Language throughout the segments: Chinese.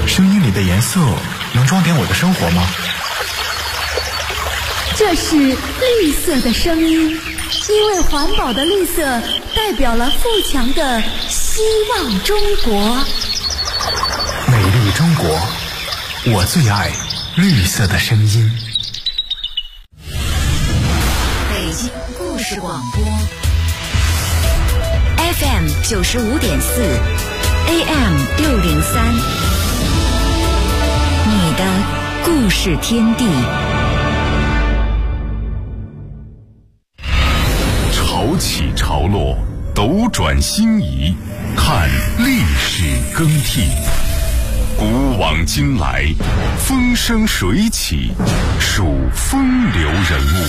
声音里的颜色能装点我的生活吗？ 这是绿色的声音，因为环保的绿色代表了富强的希望中国。 美丽中国，我最爱绿色的声音。 北京故事广播 FM 95.4 AM 603，你的故事天地。 潮起潮落，斗转星移，看历史更替。古往今来，风生水起，数风流人物。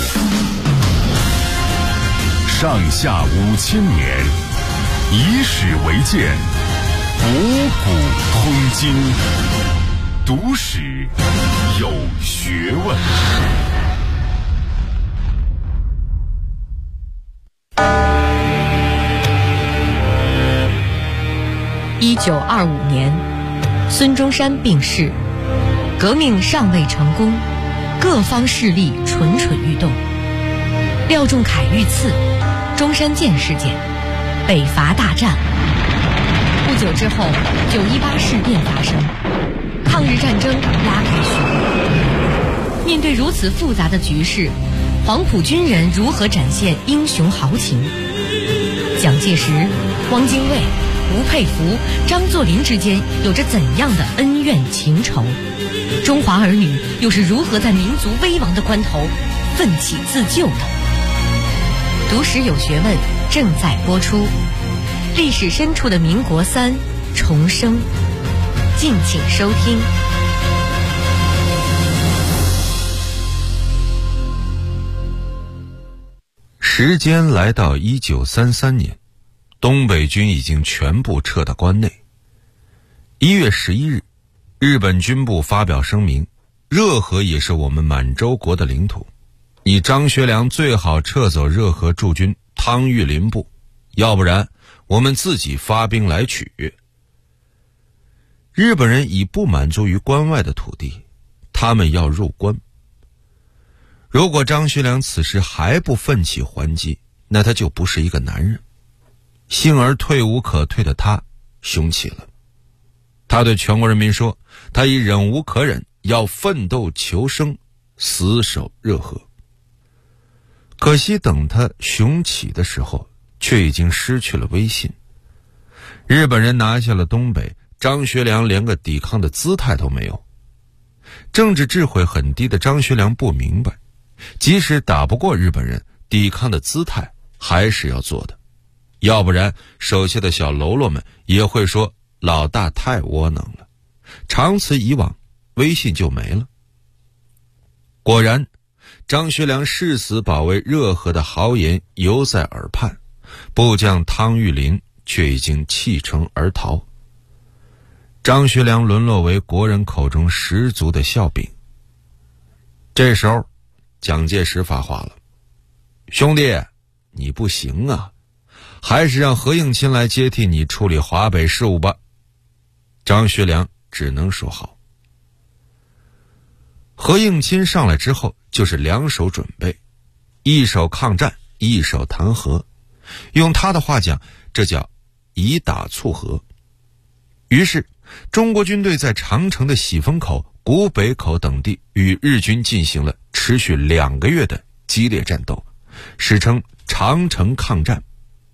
上下5000年，以史为鉴，博古通今。读史有学问。 1925年，孙中山病逝，革命尚未成功，各方势力蠢蠢欲动。廖仲恺遇刺，中山舰事件，北伐大战。不久之后，918事变发生，抗日战争拉开序幕。面对如此复杂的局势，黄埔军人如何展现英雄豪情？蒋介石、汪精卫、吴佩孚、张作霖之间有着怎样的恩怨情仇？中华儿女又是如何在民族危亡的关头奋起自救的？读史有学问正在播出，历史深处的民国3重生，敬请收听。 时间来到1933年，东北军已经全部撤到关内。1月11日，日本军部发表声明，热河也是我们满洲国的领土，你张学良最好撤走热河驻军汤玉麟部，要不然我们自己发兵来取。日本人已不满足于关外的土地，他们要入关。如果张学良此时还不奋起还击，那他就不是一个男人。幸而退无可退的他雄起了，他对全国人民说，他已忍无可忍，要奋斗求生，死守热河。可惜等他雄起的时候，却已经失去了威信。日本人拿下了东北，张学良连个抵抗的姿态都没有。政治智慧很低的张学良不明白，即使打不过日本人，抵抗的姿态还是要做的，要不然手下的小喽啰们也会说老大太窝囊了，长此以往，威信就没了。果然，张学良誓死保卫热河的豪言犹在耳畔，部将汤玉麟却已经弃城而逃。张学良沦落为国人口中十足的笑柄。这时候蒋介石发话了，兄弟，你不行啊，还是让何应钦来接替你处理华北事务吧。张学良只能说好。何应钦上来之后就是两手准备，一手抗战，一手谈和，用他的话讲，这叫以打促和。于是中国军队在长城的喜峰口、古北口等地与日军进行了持续2个月的激烈战斗，史称长城抗战。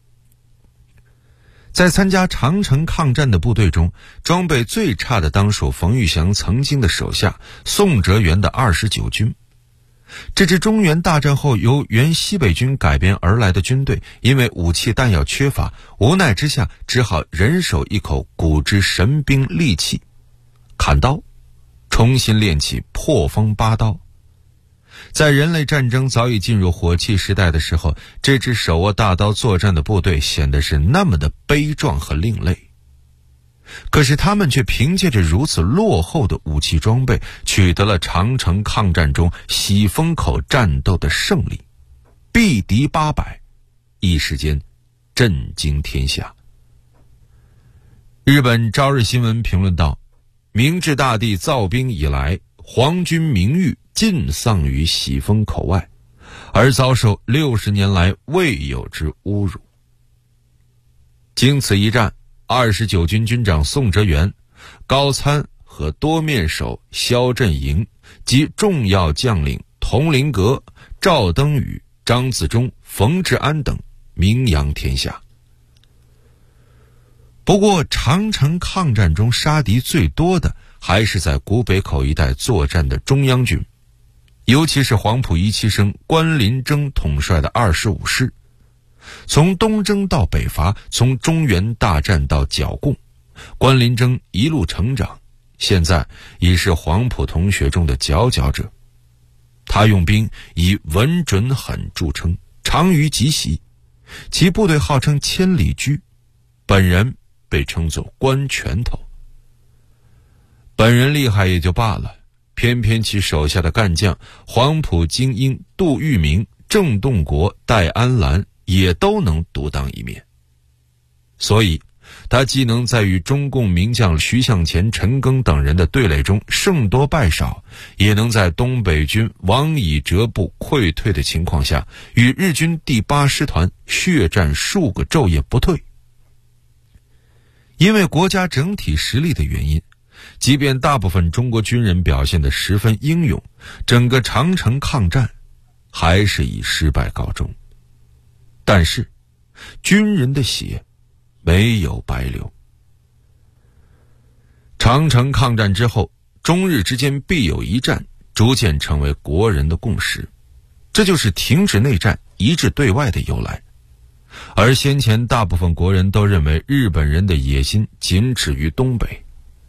在参加长城抗战的部队中，装备最差的当属冯玉祥曾经的手下宋哲元的29军。这支中原大战后由原西北军改编而来的军队，因为武器弹药缺乏，无奈之下只好人手一口古之神兵利器砍刀，重新练起破风八刀。在人类战争早已进入火器时代的时候，这支手握大刀作战的部队显得是那么的悲壮和另类。可是他们却凭借着如此落后的武器装备，取得了长城抗战中喜峰口战斗的胜利，毙敌800，一时间震惊天下。日本朝日新闻评论道， 明治大帝造兵以来，皇军名誉尽丧于喜峰口外，而遭受60年来未有之侮辱。经此一战，29军军长宋哲元、高参和多面手萧振营及重要将领佟麟阁、赵登禹、张自忠、冯治安等名扬天下。不过长城抗战中杀敌最多的还是在古北口一带作战的中央军，尤其是黄埔一期生关麟征统帅的25师。从东征到北伐，从中原大战到剿共，关麟征一路成长，现在已是黄埔同学中的佼佼者。他用兵以稳准狠著称，长于疾袭，其部队号称千里驹，本人被称作关拳头。本人厉害也就罢了，偏偏其手下的干将黄埔精英杜聿明、郑洞国、戴安澜也都能独当一面，所以他既能在与中共名将徐向前、陈赓等人的对垒中胜多败少，也能在东北军王以哲部溃退的情况下，与日军第8师团血战数个昼夜不退。因为国家整体实力的原因，即便大部分中国军人表现得十分英勇，整个长城抗战还是以失败告终。但是军人的血没有白流。长城抗战之后，中日之间必有一战逐渐成为国人的共识，这就是停止内战、一致对外的由来。而先前大部分国人都认为日本人的野心仅止于东北。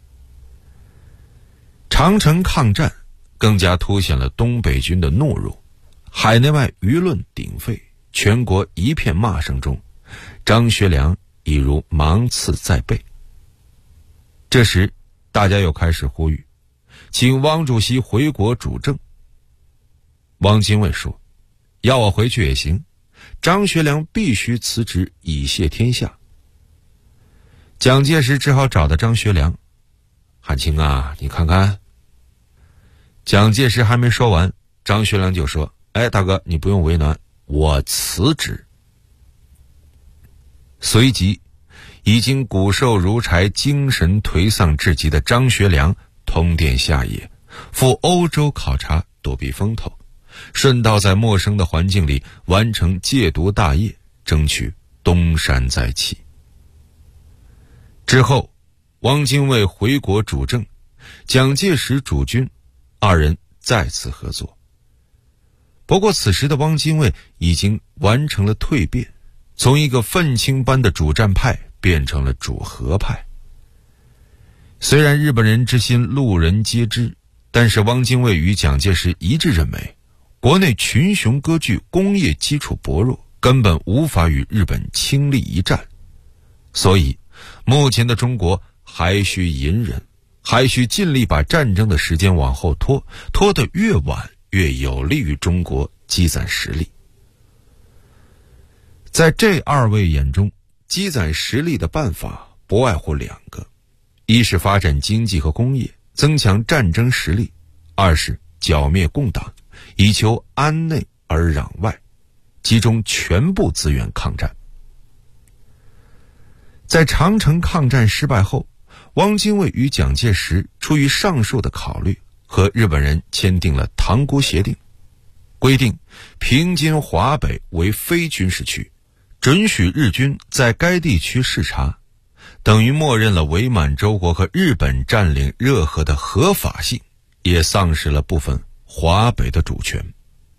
长城抗战更加凸显了东北军的懦弱，海内外舆论鼎沸，全国一片骂声中，张学良已如芒刺在背。这时大家又开始呼吁，请汪主席回国主政。汪精卫说，要我回去也行，张学良必须辞职以谢天下。蒋介石只好找到张学良，汉卿啊，你看看。蒋介石还没说完，张学良就说，大哥，你不用为难，我辞职。随即已经骨瘦如柴、精神颓丧至极的张学良通电下野，赴欧洲考察，躲避风头，顺道在陌生的环境里完成戒毒大业，争取东山再起。之后汪精卫回国主政，蒋介石主军，二人再次合作。不过此时的汪精卫已经完成了蜕变，从一个愤青般的主战派变成了主和派。虽然日本人之心路人皆知，但是汪精卫与蒋介石一致认为，国内群雄割据，工业基础薄弱，根本无法与日本倾力一战。所以目前的中国还需隐忍，还需尽力把战争的时间往后拖，拖得越晚越有利于中国积攒实力。在这二位眼中，积攒实力的办法不外乎两个，一是发展经济和工业，增强战争实力；二是剿灭共党，以求安内而攘外，集中全部资源抗战。在长城抗战失败后，汪精卫与蒋介石出于上述的考虑，和日本人签订了《塘沽协定》，规定平津华北为非军事区，准许日军在该地区视察，等于默认了伪满洲国和日本占领热河的合法性，也丧失了部分华北的主权。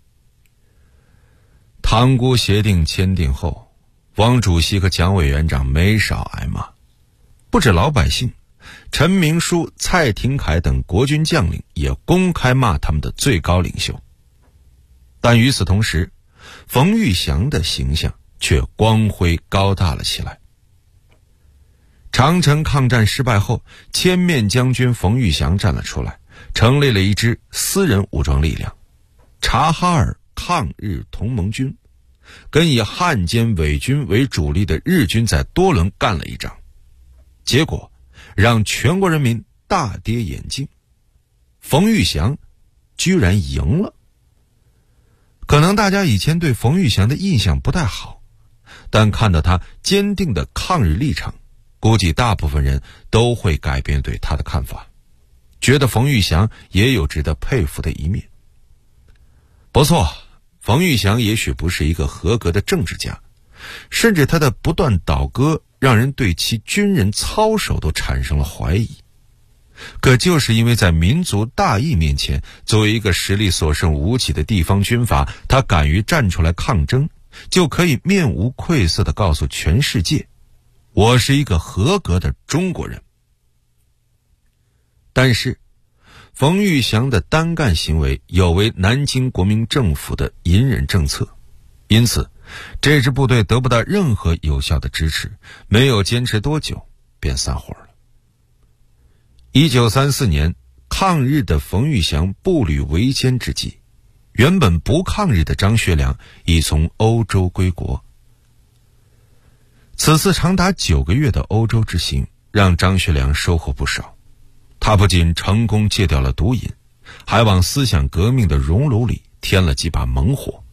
塘沽协定签订后，汪主席和蒋委员长没少挨骂，不止老百姓，陈明书、蔡廷锴等国军将领也公开骂他们的最高领袖。但与此同时，冯玉祥的形象却光辉高大了起来。长城抗战失败后，千面将军冯玉祥站了出来，成立了一支私人武装力量——察哈尔抗日同盟军，跟以汉奸伪军为主力的日军在多伦干了一仗，结果让全国人民大跌眼镜，冯玉祥居然赢了。可能大家以前对冯玉祥的印象不太好，但看到他坚定的抗日立场，估计大部分人都会改变对他的看法，觉得冯玉祥也有值得佩服的一面。不错，冯玉祥也许不是一个合格的政治家，甚至他的不断倒戈让人对其军人操守都产生了怀疑。可就是因为在民族大义面前，作为一个实力所剩无几的地方军阀，他敢于站出来抗争，就可以面无愧色地告诉全世界，我是一个合格的中国人。但是冯玉祥的单干行为有违南京国民政府的隐忍政策，因此这支部队得不到任何有效的支持，没有坚持多久便散伙了。1934年，抗日的冯玉祥步履维艰之际，原本不抗日的张学良已从欧洲归国。此次长达9个月的欧洲之行让张学良收获不少，他不仅成功戒掉了毒瘾，还往思想革命的熔炉里添了几把猛火。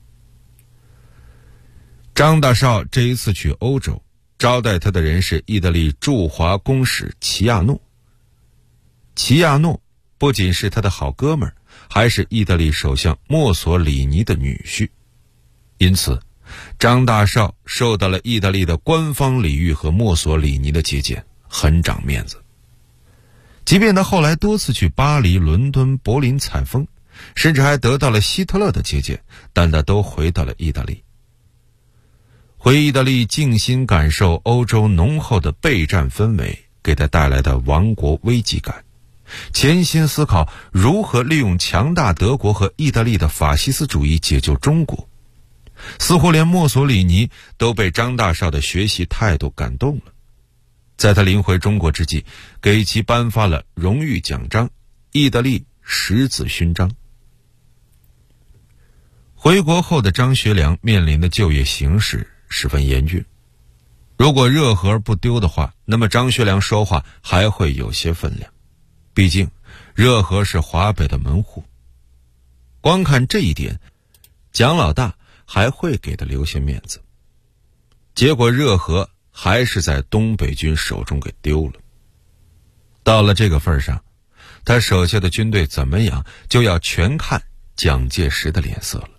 张大少这一次去欧洲，招待他的人是意大利驻华公使齐亚诺。齐亚诺不仅是他的好哥们儿，还是意大利首相墨索里尼的女婿，因此张大少受到了意大利的官方礼遇和墨索里尼的接见，很长面子。即便他后来多次去巴黎、伦敦、柏林采风，甚至还得到了希特勒的接见，但他都回到了意大利。回意大利静心感受欧洲浓厚的备战氛围给他带来的亡国危机感，潜心思考如何利用强大德国和意大利的法西斯主义解救中国。似乎连墨索里尼都被张大少的学习态度感动了，在他临回中国之际，给其颁发了荣誉奖章——意大利十字勋章。回国后的张学良面临的就业形势十分严峻，如果热河不丢的话，那么张学良说话还会有些分量，毕竟热河是华北的门户。光看这一点，蒋老大还会给他留些面子。结果热河还是在东北军手中给丢了。到了这个份上，他手下的军队怎么样，就要全看蒋介石的脸色了。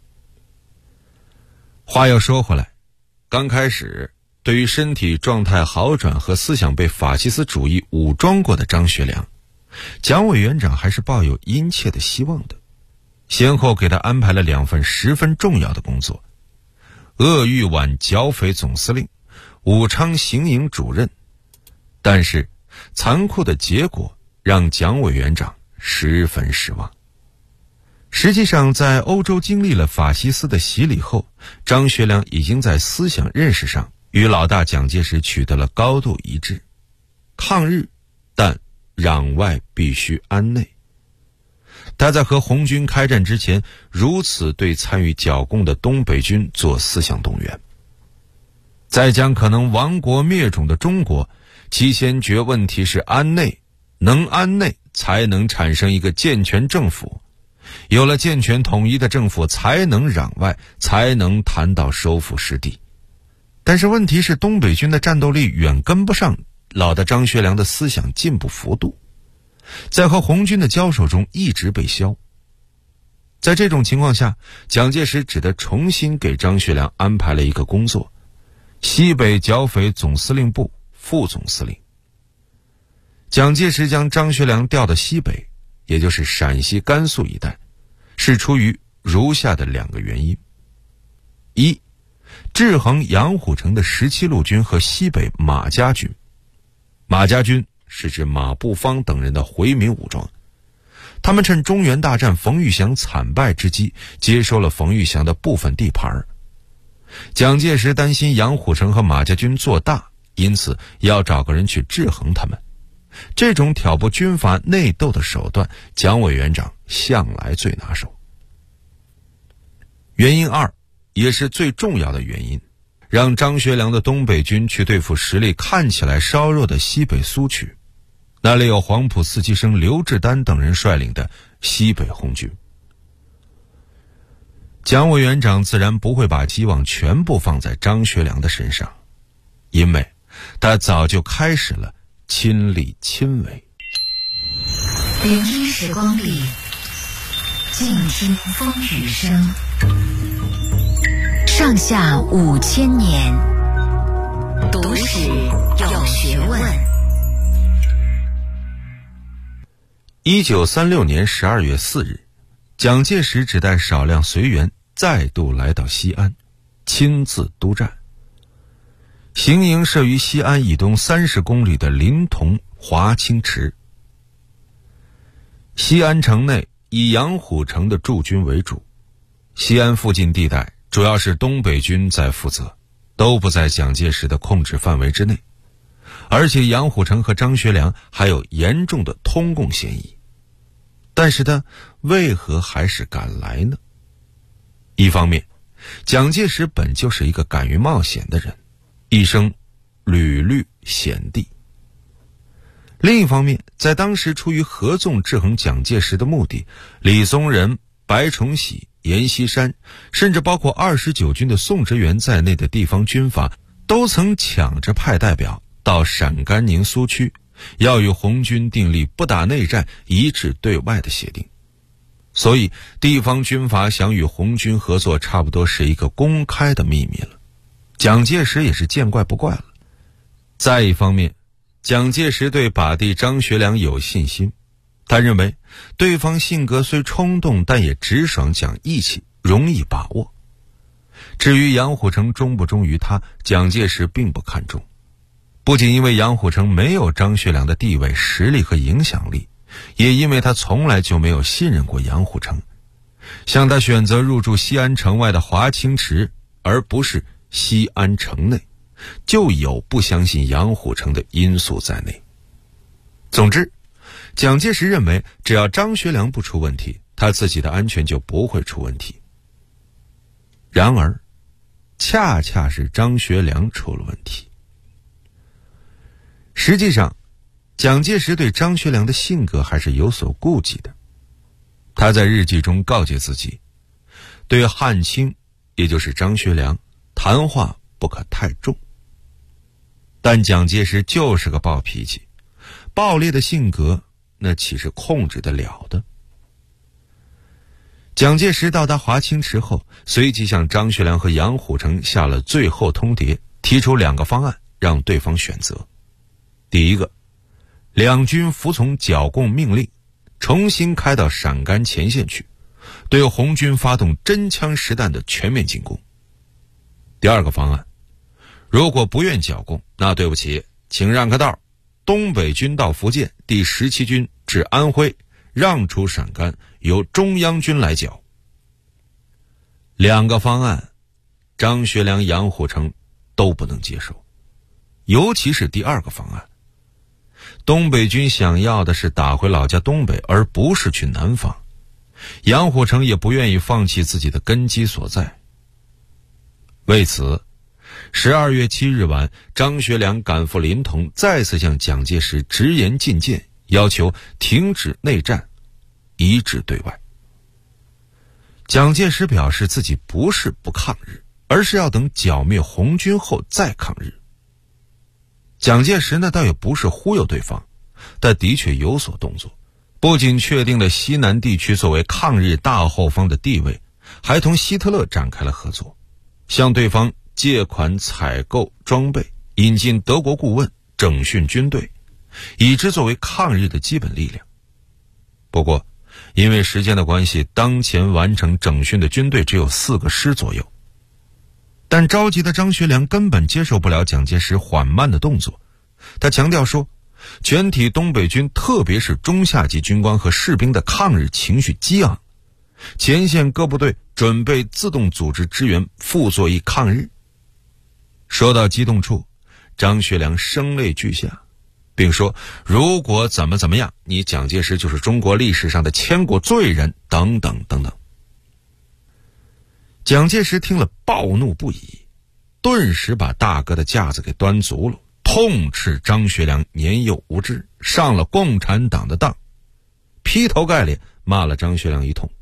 话又说回来，刚开始对于身体状态好转和思想被法西斯主义武装过的张学良，蒋委员长还是抱有殷切的希望的，先后给他安排了2份十分重要的工作：鄂豫皖剿匪总司令、武昌行营主任。但是残酷的结果让蒋委员长十分失望。实际上，在欧洲经历了法西斯的洗礼后，张学良已经在思想认识上与老大蒋介石取得了高度一致：抗日，但攘外必须安内。他在和红军开战之前，如此对参与剿共的东北军做思想动员。在将可能亡国灭种的中国，其先决问题是安内，能安内才能产生一个健全政府，有了健全统一的政府，才能攘外，才能谈到收复失地。但是问题是，东北军的战斗力远跟不上老大张学良的思想进步幅度，在和红军的交手中一直被消。在这种情况下，蒋介石只得重新给张学良安排了一个工作：西北剿匪总司令部副总司令。蒋介石将张学良调到西北，也就是陕西、甘肃一带，是出于如下的2个原因：一、制衡杨虎城的17路军和西北马家军。马家军是指马步芳等人的回民武装，他们趁中原大战冯玉祥惨败之机，接收了冯玉祥的部分地盘。蒋介石担心杨虎城和马家军做大，因此要找个人去制衡他们。这种挑拨军阀内斗的手段，蒋委员长向来最拿手。原因2，也是最重要的原因，让张学良的东北军去对付实力看起来稍弱的西北苏区。 那里有黄埔四期生刘志丹等人率领的西北红军。蒋委员长自然不会把希望全部放在张学良的身上，因为他早就开始了亲力亲为。 聆听时光里，静听风雨声。上下5000年，读史有学问。 1936年12月4日，蒋介石只带少量随员再度来到西安，亲自督战。行营设于西安以东30公里的临潼华清池。西安城内以杨虎城的驻军为主，西安附近地带主要是东北军在负责，都不在蒋介石的控制范围之内。而且杨虎城和张学良还有严重的通共嫌疑，但是他为何还是敢来呢？一方面，蒋介石本就是一个敢于冒险的人，一生屡屡险地。另一方面，在当时出于合纵制衡蒋介石的目的，李宗仁、白崇禧、阎锡山，甚至包括29军的宋哲元在内的地方军阀，都曾抢着派代表到陕甘宁苏区，要与红军订立不打内战、一致对外的协定。所以地方军阀想与红军合作，差不多是一个公开的秘密了。蒋介石也是见怪不怪了。再一方面，蒋介石对把弟张学良有信心，他认为对方性格虽冲动，但也直爽讲义气，容易把握。至于杨虎城忠不忠于他，蒋介石并不看重。不仅因为杨虎城没有张学良的地位、实力和影响力，也因为他从来就没有信任过杨虎城。像他选择入驻西安城外的华清池，而不是西安城内，就有不相信杨虎城的因素在内。总之，蒋介石认为只要张学良不出问题，他自己的安全就不会出问题。然而，恰恰是张学良出了问题。实际上，蒋介石对张学良的性格还是有所顾忌的。他在日记中告诫自己，对汉卿，也就是张学良，谈话不可太重。但蒋介石就是个暴脾气，暴烈的性格那岂是控制得了的？蒋介石到达华清池后，随即向张学良和杨虎城下了最后通牒，提出2个方案让对方选择。第一个，两军服从剿共命令，重新开到陕甘前线去，对红军发动真枪实弹的全面进攻。第二个方案，如果不愿剿共，那对不起，请让个道，东北军到福建，第17军至安徽，让出陕甘，由中央军来剿。2个方案，张学良、杨虎城都不能接受，尤其是第2个方案。东北军想要的是打回老家东北，而不是去南方。杨虎城也不愿意放弃自己的根基所在。为此，12月7日晚，张学良赶赴临潼，再次向蒋介石直言进谏，要求停止内战，一致对外。蒋介石表示自己不是不抗日，而是要等剿灭红军后再抗日。蒋介石呢，倒也不是忽悠对方，但的确有所动作，不仅确定了西南地区作为抗日大后方的地位，还同希特勒展开了合作，向对方借款采购装备，引进德国顾问，整训军队，以之作为抗日的基本力量。不过因为时间的关系，当前完成整训的军队只有4个师左右。但着急的张学良根本接受不了蒋介石缓慢的动作，他强调说，全体东北军特别是中下级军官和士兵的抗日情绪激昂，前线各部队准备自动组织支援傅作义抗日。说到激动处，张学良声泪俱下，并说如果怎么样，你蒋介石就是中国历史上的千古罪人，等等等等。蒋介石听了暴怒不已，顿时把大哥的架子给端足了，痛斥张学良年幼无知， 上了共产党的当，劈头盖脸骂了张学良一通。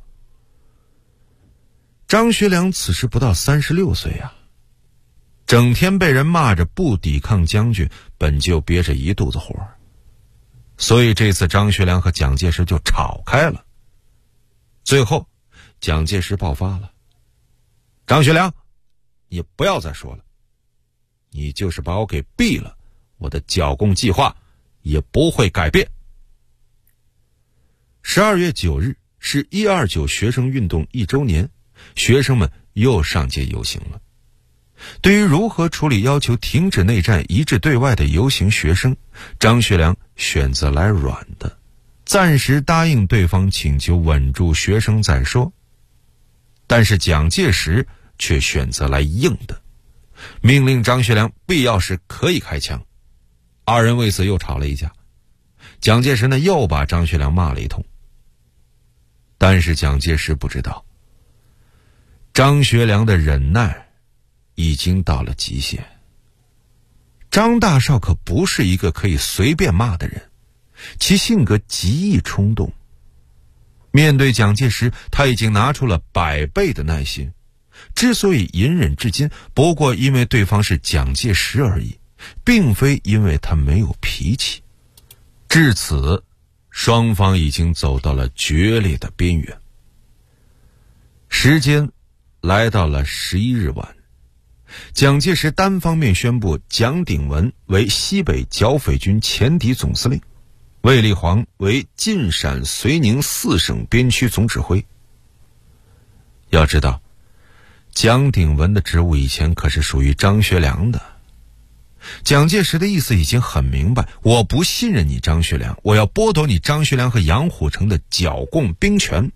张学良此时不到36岁啊，整天被人骂着不抵抗将军，本就憋着一肚子火，所以这次张学良和蒋介石就吵开了。最后蒋介石爆发了：张学良，你不要再说了，你就是把我给毙了，我的剿共计划也不会改变。12月9日是129学生运动1周年，学生们又上街游行了。对于如何处理要求停止内战、一致对外的游行学生，张学良选择来软的，暂时答应对方请求，稳住学生再说。但是蒋介石却选择来硬的，命令张学良必要时可以开枪。二人为此又吵了一架，蒋介石呢又把张学良骂了一通。但是蒋介石不知道，张学良的忍耐已经到了极限。张大少可不是一个可以随便骂的人，其性格极易冲动。面对蒋介石，他已经拿出了100倍的耐心。之所以隐忍至今，不过因为对方是蒋介石而已，并非因为他没有脾气。至此，双方已经走到了决裂的边缘。时间来到了11日晚，蒋介石单方面宣布蒋鼎文为西北剿匪军前敌总司令，卫立煌为晋陕绥宁4省边区总指挥。要知道，蒋鼎文的职务以前可是属于张学良的。蒋介石的意思已经很明白，我不信任你张学良，我要剥夺你张学良和杨虎城的剿共兵权。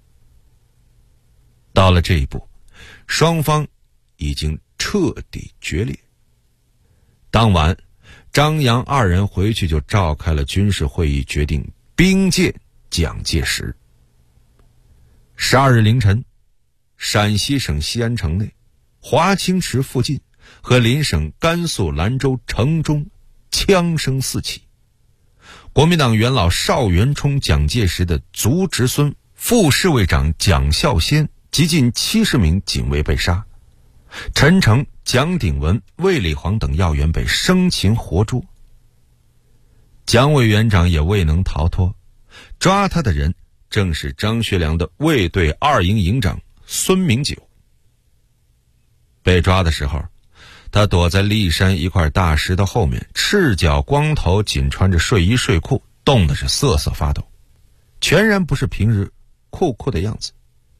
到了这一步，双方已经彻底决裂。当晚，张杨二人回去就召开了军事会议，决定兵谏蒋介石。12日凌晨，陕西省西安城内、华清池附近和邻省甘肃兰州城中枪声四起。国民党元老邵元冲、蒋介石的族侄孙、副侍卫长蒋孝先及近70名警卫被杀，陈诚、蒋鼎文、卫立煌等要员被生擒活捉。蒋委员长也未能逃脱，抓他的人正是张学良的卫队2营营长孙明九。被抓的时候，他躲在骊山一块大石头后面，赤脚光头，仅穿着睡衣睡裤，冻得是瑟瑟发抖，全然不是平日酷酷的样子。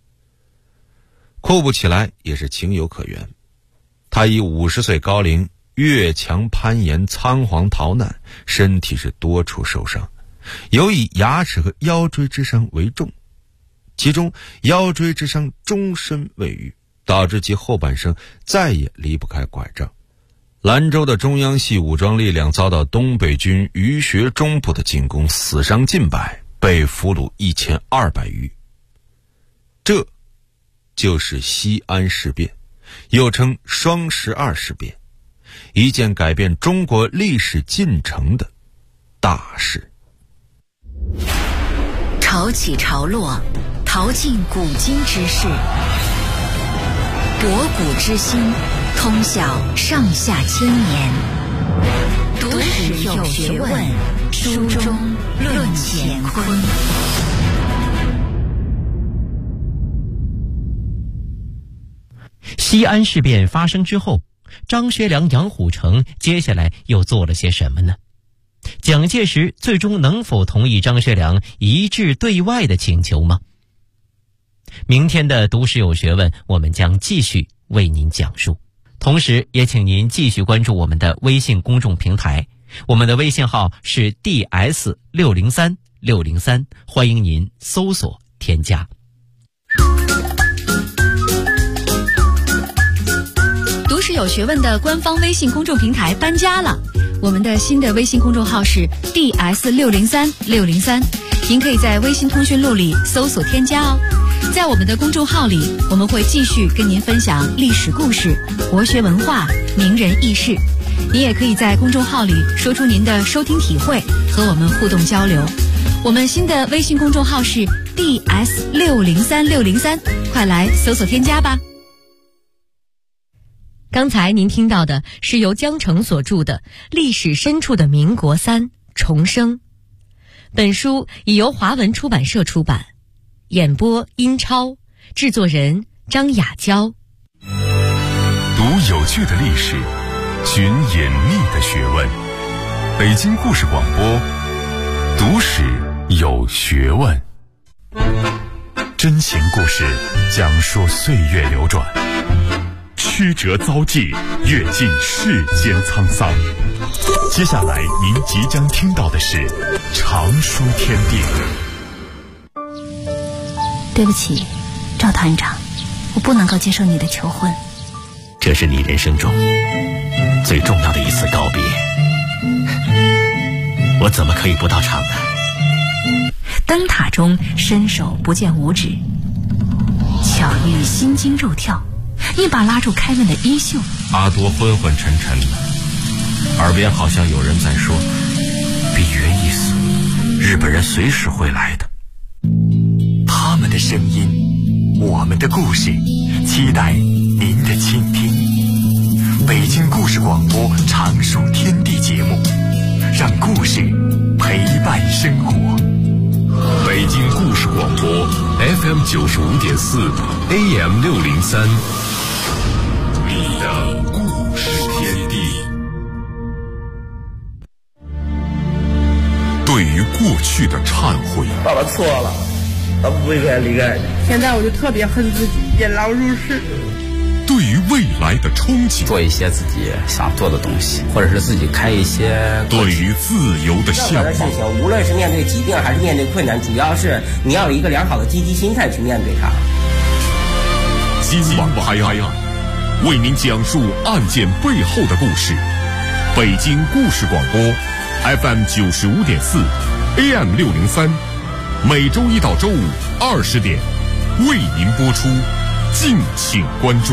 酷不起来也是情有可原，他以50岁高龄越墙攀岩仓皇逃难，身体是多处受伤，尤以牙齿和腰椎之伤为重，其中腰椎之伤终身未愈，导致其后半生再也离不开拐杖。兰州的中央系武装力量遭到东北军余学忠部的进攻，死伤近百，被俘虏1200余。这就是西安事变，又称双12事变，一件改变中国历史进程的大事。 潮起潮落，淘尽古今之事，博古之今，通晓上下千年。读史有学问，书中论乾坤。 西安事变发生之后，张学良、杨虎城接下来又做了些什么呢？蒋介石最终能否同意张学良一致对外的请求吗？明天的读史有学问，我们将继续为您讲述。同时也请您继续关注我们的微信公众平台，我们的微信号是 DS603603，欢迎您搜索添加。 读史有学问的官方微信公众平台搬家了，我们的新的微信公众号是 DS603603，您可以在微信通讯录里搜索添加哦。在我们的公众号里，我们会继续跟您分享历史故事、国学文化、名人轶事， 您也可以在公众号里说出您的收听体会，和我们互动交流。我们新的微信公众号是 DS603603，快来搜索添加吧。 刚才您听到的是由江澄所著的《历史深处的民国三重生》，本书已由华文出版社出版，演播殷超，制作人张雅娇。 读有趣的历史，寻隐秘的学问。北京故事广播，读史有学问。 真情故事讲述岁月流转，曲折遭际，阅尽世间沧桑。接下来您即将听到的是常书天地。 对不起，赵团长，我不能够接受你的求婚。 这是你人生中最重要的一次告别，我怎么可以不到场呢？ 灯塔中伸手不见五指，巧遇心惊肉跳，一把拉住开门的衣袖。 阿多昏昏沉沉的，耳边好像有人在说：比约一死，日本人随时会来的。 他们的声音，我们的故事，期待您的倾听。北京故事广播常书天地节目，让故事陪伴生活。 北京故事广播 FM 95.4 AM 603，你的故事天地。对于过去的忏悔， 爸爸错了，他不应该离开你。 现在我就特别恨自己，引狼入室。 对于未来的憧憬， 做一些自己想做的东西，或者是自己开一些。 对于自由的向往， 事情无论是面对疾病还是面对困难，主要是你要有一个良好的积极心态去面对它。 今晚拍案，为您讲述案件背后的故事。北京故事广播 FM 95.4 AM 603，每周一到周五20点为您播出，敬请关注。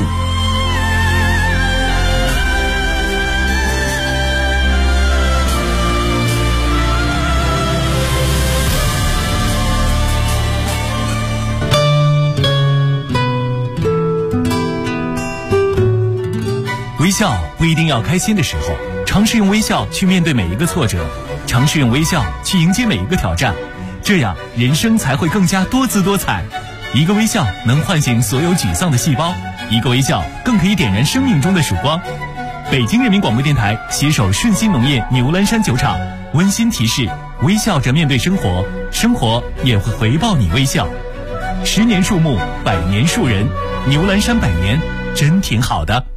微笑不一定要开心的时候，尝试用微笑去面对每一个挫折，尝试用微笑去迎接每一个挑战，这样人生才会更加多姿多彩。一个微笑能唤醒所有沮丧的细胞，一个微笑更可以点燃生命中的曙光。北京人民广播电台携手顺心农业牛栏山酒厂温馨提示：微笑着面对生活，生活也会回报你微笑。10年树木，100年树人，牛栏山100年真挺好的。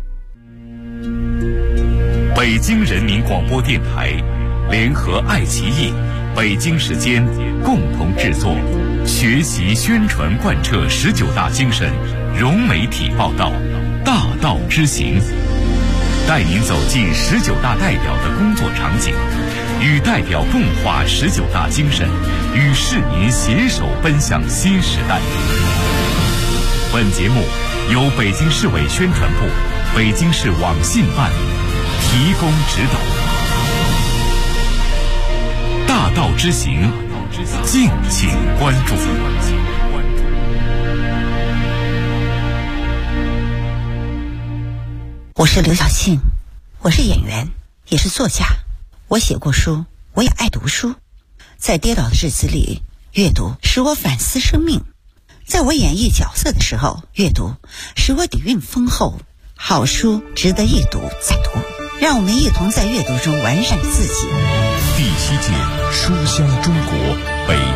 北京人民广播电台联合爱奇艺、北京时间共同制作，学习宣传贯彻19大精神，融媒体报道，大道之行，带您走进19大代表的工作场景，与代表共话19大精神，与市民携手奔向新时代。本节目由北京市委宣传部、北京市网信办提供指导。大道之行，敬请关注。 我是刘晓庆，我是演员，也是作家。我写过书，我也爱读书。在跌倒的日子里，阅读使我反思生命；在我演绎角色的时候，阅读使我底蕴丰厚。好书值得一读再读，让我们一同在阅读中完善自己。 第7届书香中国北